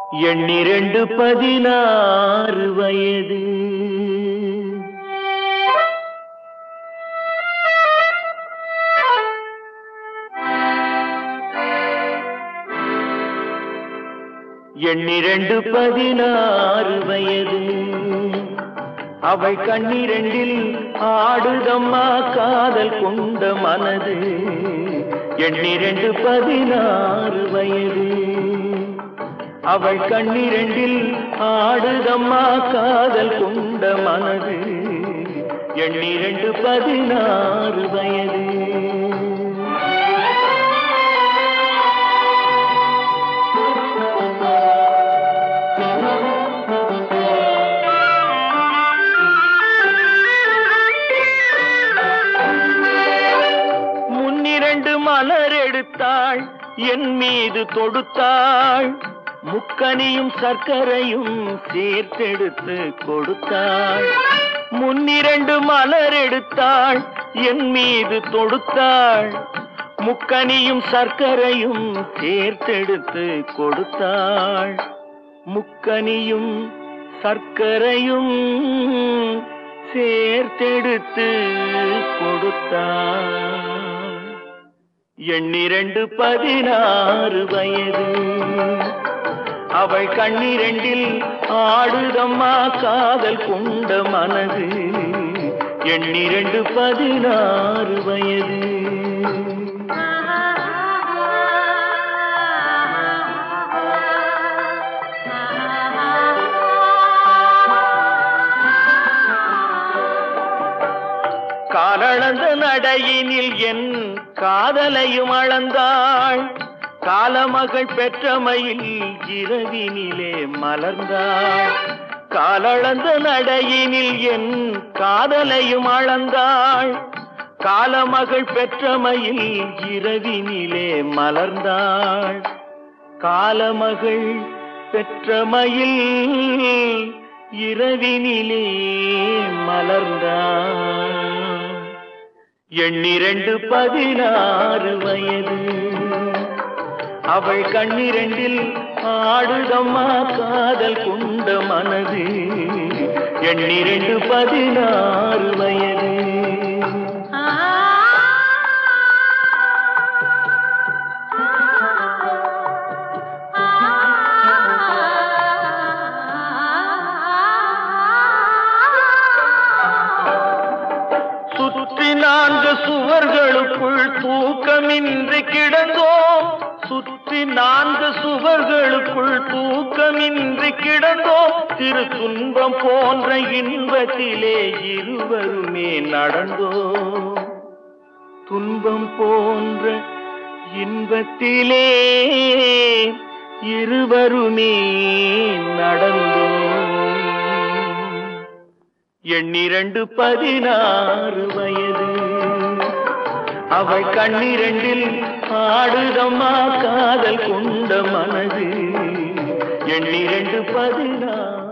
எண்ணிரண்டு 16 வயது. எண்ணிரண்டு 16 வயது. அவள் கண்ணிரண்டில் ஆடுதம்மா காதல் கொண்ட மனது. எண்ணிரண்டு 16 வயது. அவள் கண்ணிரண்டில் ஆடுதம்மா காதல் கொண்ட மனது. எண்ணிரண்டு 16 வயது. முன்னிரண்டு மலர் எடுத்தாள், என் மீது தொடுத்தாள். முக்கனியும் சர்க்கரையும் சேர்த்தெடுத்து கொடுத்தாள். முன்னிரண்டு மலர் எடுத்தாள், என் மீது தொடுத்தாள். முக்கனியும் சர்க்கரையும் சேர்த்தெடுத்து கொடுத்தாள். முக்கனியும் சர்க்கரையும் சேர்த்தெடுத்து கொடுத்தாள். எண்ணிரண்டு 16 வயது. அவள் கண்ணிரண்டில் ஆடுதம்மா காதல் கொண்ட மனது. எண்ணிரண்டு 16 வயது. காலளந்த நடையினில் என் காதலையும் அளந்தாள். காலமகள் பெற்றமையில் இரவினிலே மலர்ந்தாள். காலளந்த நடையினில் என் காதலையும் அளந்தாள். காலமகள் பெற்றமையில் இரவினிலே மலர்ந்தாள். காலமகள் பெற்றமையில் இரவினிலே மலர்ந்தாள். எண்ணிரண்டு 16 வயது. அவள் கண்ணிரண்டில் ஆடுதம்மா காதல் கொண்ட மனது. எண்ணிரண்டு 16 வயது. சுற்றி 4 சுவர்களுக்குள் தூக்கமின்றி கிடந்தோம். சுற்றி 4 சுவர்களுக்குள் தூக்கமின்றி கிடந்தோம். திரு துன்பம் போன்ற இன்பத்திலே இருவருமே நடந்தோம். துன்பம் போன்ற இன்பத்திலே இருவருமே நடந்தோம். எண்ணிரண்டு 16 வயது. அவள் கண்ணிரண்டில் ஆடுதம்மா காதல் கொண்ட மனது. எண்ணிரண்டு 16